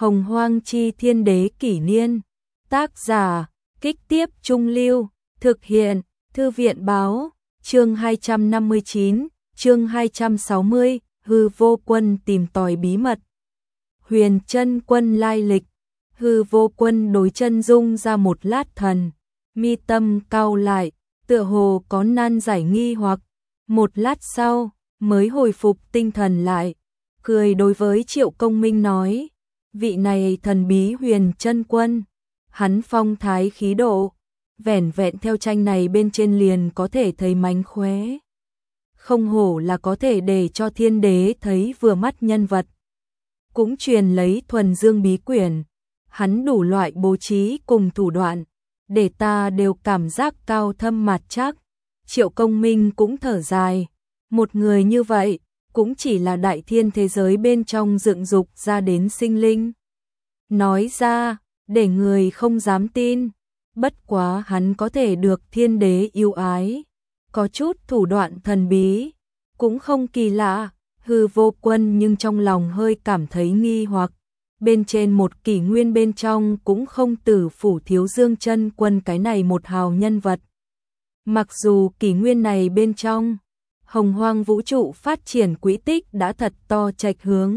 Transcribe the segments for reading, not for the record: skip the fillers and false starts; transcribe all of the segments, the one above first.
Hồng Hoang chi thiên đế kỷ niên. Tác giả, Kích Tiếp Trung Lưu, thực hiện, Thư viện báo, chương 259, chương 260, Hư Vô Quân tìm tòi bí mật. Huyền Chân Quân lai lịch. Hư Vô Quân đối chân dung ra một lát thần, mi tâm cau lại, tựa hồ có nan giải nghi hoặc, một lát sau mới hồi phục tinh thần lại, cười đối với Triệu Công Minh nói: vị này thần bí Huyền Chân Quân, hắn phong thái khí độ, vẻn vẹn theo tranh này bên trên liền có thể thấy mánh khóe. Không hổ là có thể để cho thiên đế thấy vừa mắt nhân vật. Cũng truyền lấy thuần dương bí quyển, hắn đủ loại bố trí cùng thủ đoạn, để ta đều cảm giác cao thâm mạt trắc. Triệu Công Minh cũng thở dài, một người như vậy, cũng chỉ là đại thiên thế giới bên trong dựng dục ra đến sinh linh. Nói ra, để người không dám tin, bất quá hắn có thể được thiên đế yêu ái, có chút thủ đoạn thần bí, cũng không kỳ lạ. Hư Vô Quân nhưng trong lòng hơi cảm thấy nghi hoặc, bên trên một kỷ nguyên bên trong cũng không tử phủ thiếu Dương Chân Quân cái này một hào nhân vật. Mặc dù kỷ nguyên này bên trong, Hồng Hoang vũ trụ phát triển quỹ tích đã thật to chệch hướng.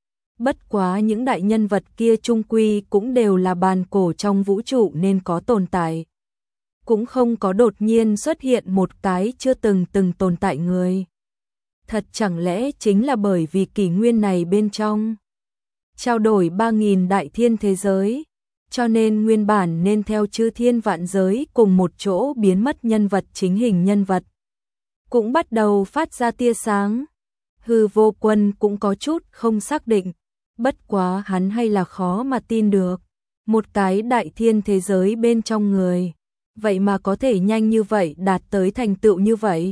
Bất quá những đại nhân vật kia chung quy cũng đều là bàn cổ trong vũ trụ nên có tồn tại. Cũng không có đột nhiên xuất hiện một cái chưa từng tồn tại người. Thật chẳng lẽ chính là bởi vì kỷ nguyên này bên trong trao đổi 3.000 đại thiên thế giới, cho nên nguyên bản nên theo chư thiên vạn giới cùng một chỗ biến mất nhân vật chính hình nhân vật cũng bắt đầu phát ra tia sáng. Hư Vô Quân cũng có chút không xác định, bất quá hắn hay là khó mà tin được, một cái đại thiên thế giới bên trong người, vậy mà có thể nhanh như vậy đạt tới thành tựu như vậy.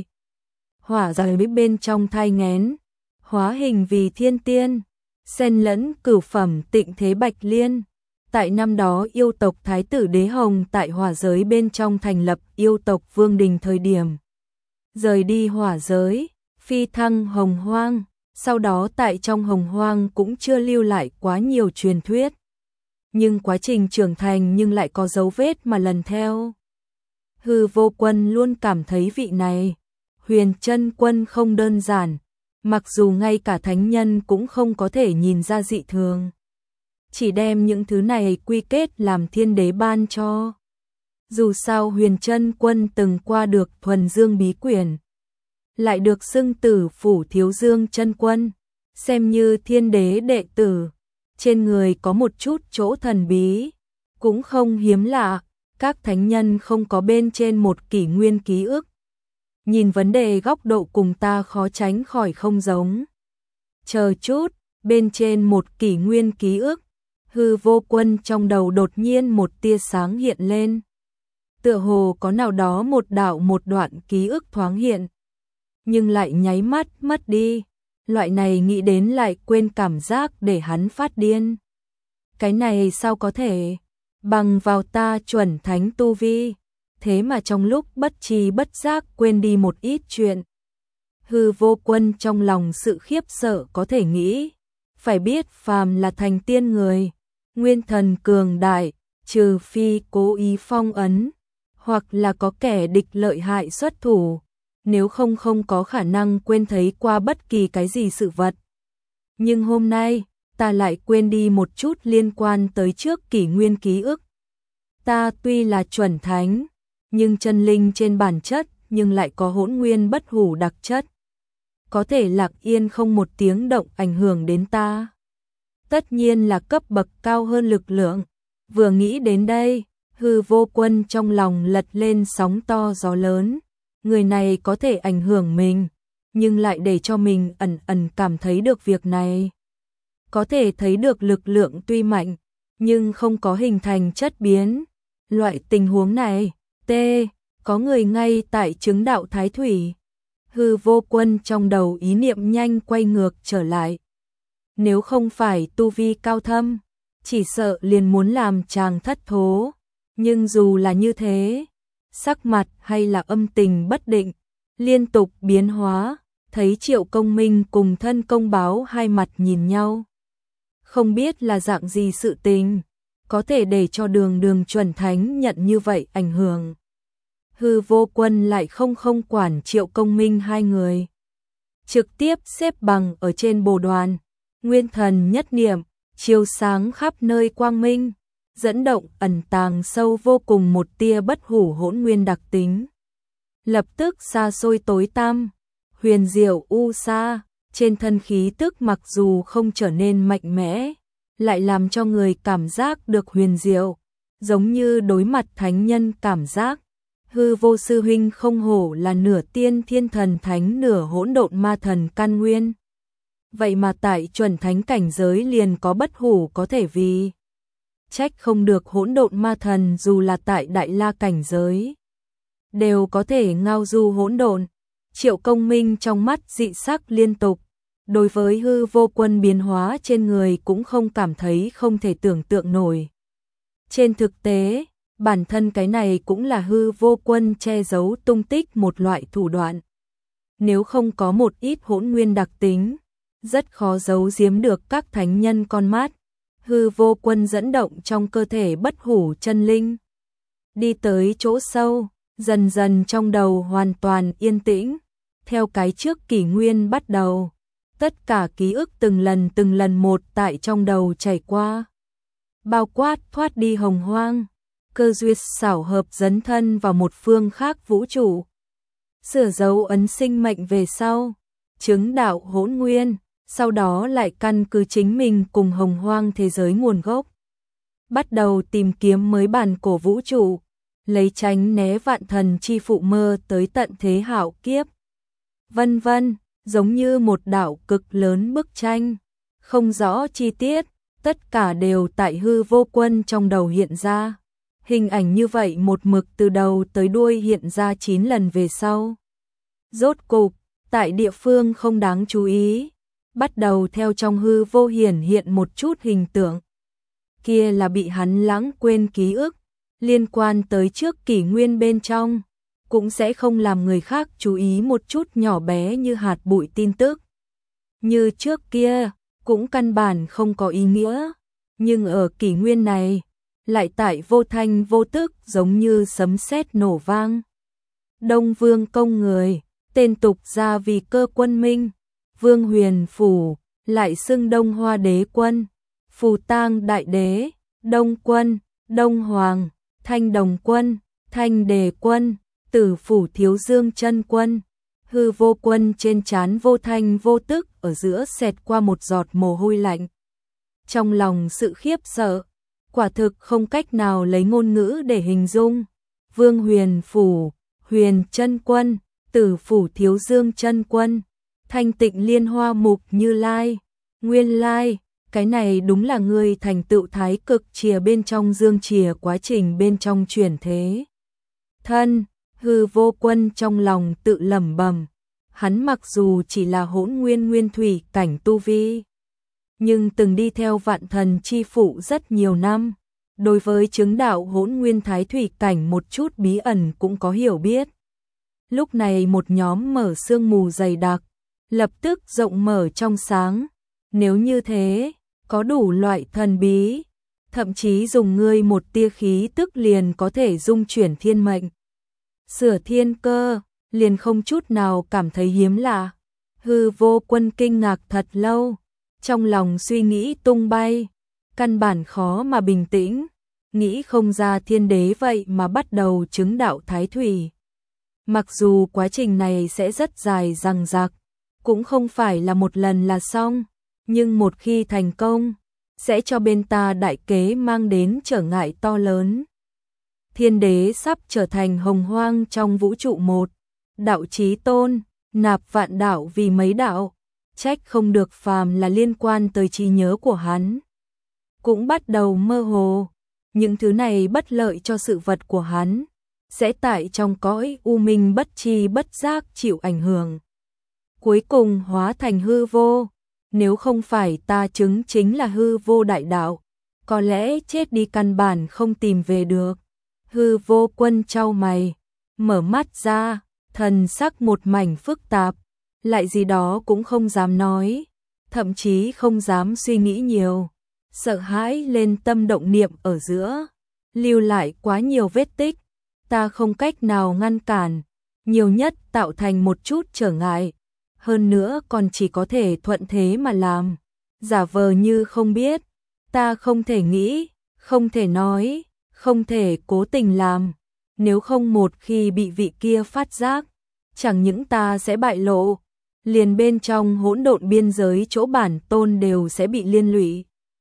Hỏa giới bên trong thai nghén, hóa hình vì thiên tiên, xen lẫn cửu phẩm tịnh thế bạch liên. Tại năm đó yêu tộc Thái tử Đế Hồng tại hỏa giới bên trong thành lập yêu tộc Vương Đình thời điểm, rời đi hỏa giới, phi thăng Hồng Hoang, sau đó tại trong Hồng Hoang cũng chưa lưu lại quá nhiều truyền thuyết. Nhưng quá trình trưởng thành nhưng lại có dấu vết mà lần theo. Hư Vô Quân luôn cảm thấy vị này, Huyền Chân Quân không đơn giản, mặc dù ngay cả thánh nhân cũng không có thể nhìn ra dị thường. Chỉ đem những thứ này quy kết làm thiên đế ban cho. Dù sao Huyền Chân Quân từng qua được thuần dương bí quyển, lại được xưng tử phủ thiếu Dương Chân Quân, xem như thiên đế đệ tử, trên người có một chút chỗ thần bí, cũng không hiếm lạ, các thánh nhân không có bên trên một kỷ nguyên ký ức. Nhìn vấn đề góc độ cùng ta khó tránh khỏi không giống. Chờ chút, bên trên một kỷ nguyên ký ức, Hư Vô Quân trong đầu đột nhiên một tia sáng hiện lên. Tựa hồ có nào đó một đoạn ký ức thoáng hiện, nhưng lại nháy mắt mất đi. Loại này nghĩ đến lại quên cảm giác để hắn phát điên. Cái này sao có thể? Bằng vào ta chuẩn thánh tu vi, thế mà trong lúc bất tri bất giác quên đi một ít chuyện. Hư Vô Quân trong lòng sự khiếp sợ có thể nghĩ, phải biết phàm là thành tiên người, nguyên thần cường đại, trừ phi cố ý phong ấn, hoặc là có kẻ địch lợi hại xuất thủ, nếu không có khả năng quên thấy qua bất kỳ cái gì sự vật. Nhưng hôm nay, ta lại quên đi một chút liên quan tới trước kỷ nguyên ký ức. Ta tuy là chuẩn thánh, nhưng chân linh trên bản chất nhưng lại có hỗn nguyên bất hủ đặc chất, có thể lặng yên không một tiếng động ảnh hưởng đến ta. Tất nhiên là cấp bậc cao hơn lực lượng. Vừa nghĩ đến đây, Hư Vô Quân trong lòng lật lên sóng to gió lớn. Người này có thể ảnh hưởng mình, nhưng lại để cho mình ẩn cảm thấy được việc này. Có thể thấy được lực lượng tuy mạnh, nhưng không có hình thành chất biến. Loại tình huống này, có người ngay tại chứng đạo thái thủy. Hư Vô Quân trong đầu ý niệm nhanh quay ngược trở lại. Nếu không phải tu vi cao thâm, chỉ sợ liền muốn làm chàng thất thố. Nhưng dù là như thế, sắc mặt hay là âm tình bất định, liên tục biến hóa, thấy Triệu Công Minh cùng thân công báo hai mặt nhìn nhau. không biết là dạng gì sự tình, có thể để cho đường chuẩn thánh nhận như vậy ảnh hưởng. Hư Vô Quân lại không quản Triệu Công Minh hai người. Trực tiếp xếp bằng ở trên bồ đoàn, nguyên thần nhất niệm, chiếu sáng khắp nơi quang minh, dẫn động ẩn tàng sâu vô cùng một tia bất hủ hỗn nguyên đặc tính. Lập tức xa xôi tối tăm, huyền diệu u sa, trên thân khí tức mặc dù không trở nên mạnh mẽ, lại làm cho người cảm giác được huyền diệu, giống như đối mặt thánh nhân cảm giác. Hư Vô sư huynh không hổ là nửa tiên thiên thần thánh nửa hỗn độn ma thần căn nguyên. Vậy mà tại chuẩn thánh cảnh giới liền có bất hủ có thể vì. Trách không được hỗn độn ma thần dù là tại đại la cảnh giới. Đều có thể ngao du hỗn độn. Triệu Công Minh trong mắt dị sắc liên tục. Đối với Hư Vô Quân biến hóa trên người cũng không cảm thấy không thể tưởng tượng nổi. Trên thực tế, bản thân cái này cũng là Hư Vô Quân che giấu tung tích một loại thủ đoạn. Nếu không có một ít hỗn nguyên đặc tính, rất khó giấu giếm được các thánh nhân con mắt. Hư Vô Quân dẫn động trong cơ thể bất hủ chân linh. Đi tới chỗ sâu, dần dần trong đầu hoàn toàn yên tĩnh. Theo cái trước kỷ nguyên bắt đầu, tất cả ký ức từng lần một tại trong đầu chảy qua. Bao quát thoát đi hồng hoang, cơ duyên xảo hợp dấn thân vào một phương khác vũ trụ. Sửa dấu ấn sinh mệnh về sau, chứng đạo hỗn nguyên, sau đó lại căn cứ chính mình cùng hồng hoang thế giới nguồn gốc. Bắt đầu tìm kiếm mới bản cổ vũ trụ, lấy tránh né vạn thần chi phụ mơ tới tận thế hạo kiếp. Vân vân, giống như một đạo cực lớn bức tranh, không rõ chi tiết, tất cả đều tại Hư Vô Quân trong đầu hiện ra. Hình ảnh như vậy một mực từ đầu tới đuôi hiện ra 9 lần về sau. Rốt cục, tại địa phương không đáng chú ý, bắt đầu theo trong hư vô hiển hiện một chút hình tượng. Kia là bị hắn lãng quên ký ức, liên quan tới trước kỷ nguyên bên trong, cũng sẽ không làm người khác chú ý một chút nhỏ bé như hạt bụi tin tức. Như trước kia, cũng căn bản không có ý nghĩa, nhưng ở kỷ nguyên này, lại tại vô thanh vô tức giống như sấm sét nổ vang. Đông Vương công người, tên tục ra vì Cơ Quân Minh, Vương Huyền Phủ, lại xưng Đông Hoa Đế Quân, Phù Tang Đại Đế, Đông Quân, Đông Hoàng, Thanh Đồng Quân, Thanh Đề Quân, Tử Phủ Thiếu Dương Chân Quân. Hư Vô Quân trên trán vô thanh vô tức ở giữa xẹt qua một giọt mồ hôi lạnh. Trong lòng sự khiếp sợ, quả thực không cách nào lấy ngôn ngữ để hình dung. Vương Huyền Phủ, Huyền Chân Quân, Tử Phủ Thiếu Dương Chân Quân, Thanh Tịnh Liên Hoa Mục Như Lai, nguyên lai, cái này đúng là người thành tựu thái cực chìa bên trong dương chìa quá trình bên trong chuyển thế. Thân, Hư Vô Quân trong lòng tự lẩm bẩm, hắn mặc dù chỉ là hỗn nguyên nguyên thủy cảnh tu vi, nhưng từng đi theo vạn thần chi phụ rất nhiều năm, đối với chứng đạo hỗn nguyên thái thủy cảnh một chút bí ẩn cũng có hiểu biết. Lúc này một nhóm mở sương mù dày đặc, lập tức rộng mở trong sáng, nếu như thế, có đủ loại thần bí, thậm chí dùng ngươi một tia khí tức liền có thể dung chuyển thiên mệnh, sửa thiên cơ, liền không chút nào cảm thấy hiếm lạ. Hư Vô Quân kinh ngạc thật lâu, trong lòng suy nghĩ tung bay, căn bản khó mà bình tĩnh, nghĩ không ra thiên đế vậy mà bắt đầu chứng đạo thái thủy. Mặc dù quá trình này sẽ rất dài dằng dặc, cũng không phải là một lần là xong, nhưng một khi thành công, sẽ cho bên ta đại kế mang đến trở ngại to lớn. Thiên đế sắp trở thành hồng hoang trong vũ trụ một, đạo chí tôn, nạp vạn đạo vì mấy đạo, trách không được phàm là liên quan tới trí nhớ của hắn. Cũng bắt đầu mơ hồ, những thứ này bất lợi cho sự vật của hắn, sẽ tại trong cõi u minh bất tri bất giác chịu ảnh hưởng. Cuối cùng hóa thành hư vô, nếu không phải ta chứng chính là hư vô đại đạo, có lẽ chết đi căn bản không tìm về được. Hư Vô Quân chau mày, mở mắt ra, thần sắc một mảnh phức tạp, lại gì đó cũng không dám nói, thậm chí không dám suy nghĩ nhiều, sợ hãi lên tâm động niệm ở giữa, lưu lại quá nhiều vết tích, ta không cách nào ngăn cản, nhiều nhất tạo thành một chút trở ngại, hơn nữa còn chỉ có thể thuận thế mà làm, giả vờ như không biết, ta không thể nghĩ, không thể nói, không thể cố tình làm, nếu không một khi bị vị kia phát giác, chẳng những ta sẽ bại lộ, liền bên trong hỗn độn biên giới chỗ bản tôn đều sẽ bị liên lụy.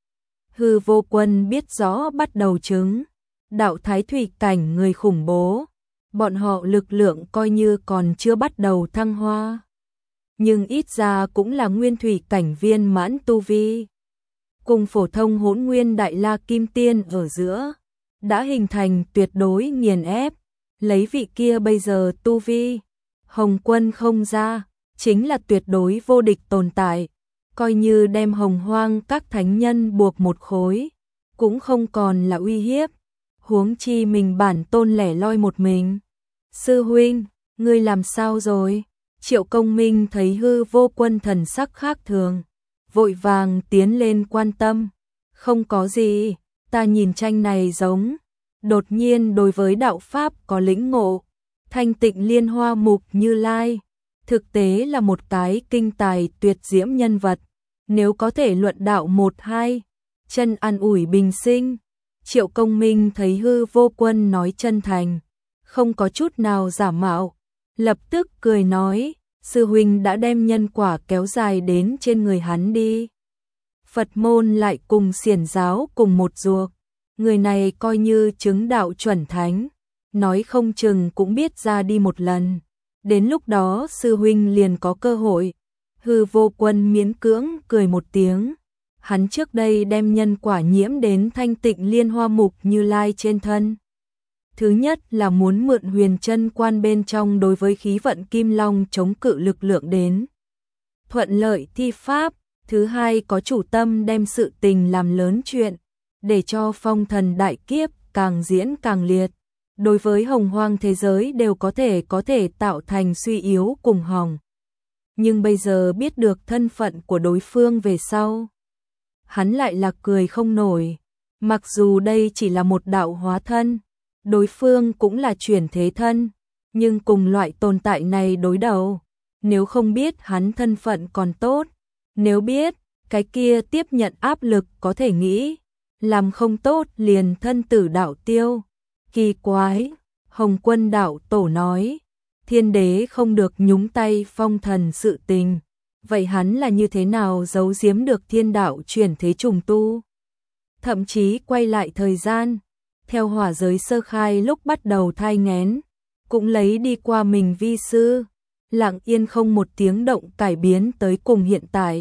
Hư Vô Quân biết rõ bắt đầu chứng, đạo thái thủy cảnh người khủng bố, bọn họ lực lượng coi như còn chưa bắt đầu thăng hoa, nhưng ít ra cũng là nguyên thủy cảnh viên mãn tu vi. Cùng phổ thông hỗn nguyên đại la kim tiên ở giữa, đã hình thành tuyệt đối nghiền ép, lấy vị kia bây giờ tu vi, Hồng Quân không ra, chính là tuyệt đối vô địch tồn tại, coi như đem Hồng Hoang các thánh nhân buộc một khối, cũng không còn là uy hiếp, huống chi mình bản tôn lẻ loi một mình. Sư huynh, ngươi làm sao rồi? Triệu Công Minh thấy Hư Vô Quân thần sắc khác thường, vội vàng tiến lên quan tâm. Không có gì, ta nhìn tranh này giống, đột nhiên đối với đạo Pháp có lĩnh ngộ, thanh tịnh liên hoa mục Như Lai, thực tế là một cái kinh tài tuyệt diễm nhân vật, nếu có thể luận đạo một hai, chân an ủi bình sinh. Triệu Công Minh thấy Hư Vô Quân nói chân thành, không có chút nào giả mạo, lập tức cười nói, sư huynh đã đem nhân quả kéo dài đến trên người hắn đi. Phật môn lại cùng xiển giáo cùng một ruột, người này coi như chứng đạo chuẩn thánh, nói không chừng cũng biết ra đi một lần, đến lúc đó sư huynh liền có cơ hội. Hư Vô Quân miễn cưỡng cười một tiếng, hắn trước đây đem nhân quả nhiễm đến thanh tịnh liên hoa mục Như Lai trên thân. Thứ nhất là muốn mượn huyền chân quan bên trong đối với khí vận kim long chống cự lực lượng đến, thuận lợi thi pháp. Thứ hai có chủ tâm đem sự tình làm lớn chuyện, để cho phong thần đại kiếp càng diễn càng liệt, đối với hồng hoang thế giới đều có thể tạo thành suy yếu cùng hỏng. Nhưng bây giờ biết được thân phận của đối phương về sau, hắn lại là cười không nổi, mặc dù đây chỉ là một đạo hóa thân, đối phương cũng là chuyển thế thân, nhưng cùng loại tồn tại này đối đầu, nếu không biết hắn thân phận còn tốt, nếu biết, cái kia tiếp nhận áp lực có thể nghĩ, làm không tốt liền thân tử đạo tiêu. Kỳ quái, Hồng Quân đạo tổ nói, thiên đế không được nhúng tay phong thần sự tình, vậy hắn là như thế nào giấu giếm được thiên đạo chuyển thế trùng tu? Thậm chí quay lại thời gian, theo hỏa giới sơ khai lúc bắt đầu thai nghén, cũng lấy đi qua mình vi sư, lặng yên không một tiếng động cải biến tới cùng hiện tại.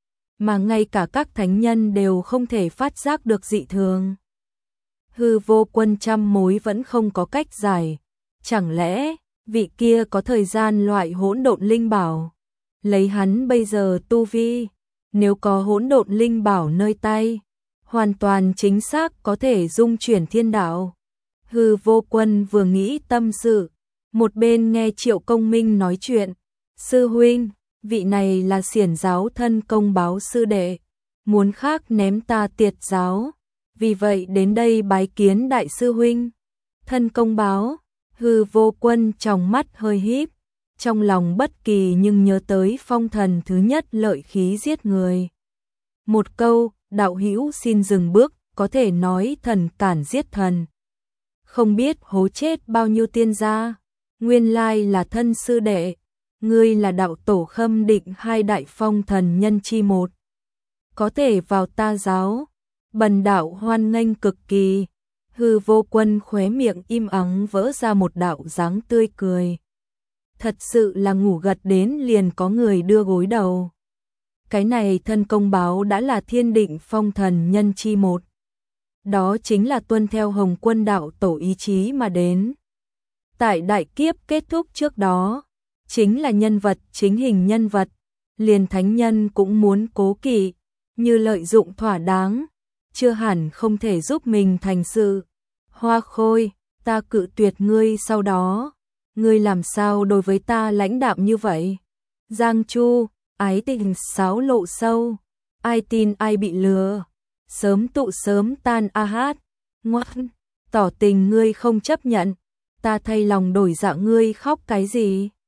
Mà ngay cả các thánh nhân đều không thể phát giác được dị thường. Hư Vô Quân trăm mối vẫn không có cách giải, chẳng lẽ vị kia có thời gian loại hỗn độn linh bảo, lấy hắn bây giờ tu vi, nếu có hỗn độn linh bảo nơi tay, hoàn toàn chính xác có thể dung chuyển thiên đạo. Hư Vô Quân vừa nghĩ tâm sự, một bên nghe Triệu Công Minh nói chuyện, sư huynh, vị này là xiển giáo thân công báo sư đệ, muốn khác ném ta tiệt giáo, vì vậy đến đây bái kiến đại sư huynh. Thân công báo, Hư Vô Quân trong mắt hơi híp, trong lòng bất kỳ nhưng nhớ tới phong thần thứ nhất lợi khí giết người. Một câu, đạo hữu xin dừng bước, có thể nói thần cản giết thần. Không biết hố chết bao nhiêu tiên gia, nguyên lai là thân sư đệ, ngươi là đạo tổ Khâm Định hai đại phong thần nhân chi một. Có thể vào ta giáo, bần đạo hoan nghênh cực kỳ. Hư Vô Quân khóe miệng im ắng vỡ ra một đạo dáng tươi cười. Thật sự là ngủ gật đến liền có người đưa gối đầu. Cái này thân công báo đã là thiên định phong thần nhân chi một. Đó chính là tuân theo Hồng Quân đạo tổ ý chí mà đến. Tại đại kiếp kết thúc trước đó, chính là nhân vật chính hình nhân vật, liền thánh nhân cũng muốn cố kỵ, như lợi dụng thỏa đáng, chưa hẳn không thể giúp mình thành sự. Hoa Khôi, ta cự tuyệt ngươi sau đó, ngươi làm sao đối với ta lãnh đạm như vậy? Giang Chu, ái tình xáo lộ sâu, ai tin ai bị lừa. sớm tụ sớm tan a hát. Ngoan, tỏ tình ngươi không chấp nhận, ta thay lòng đổi dạ ngươi khóc cái gì?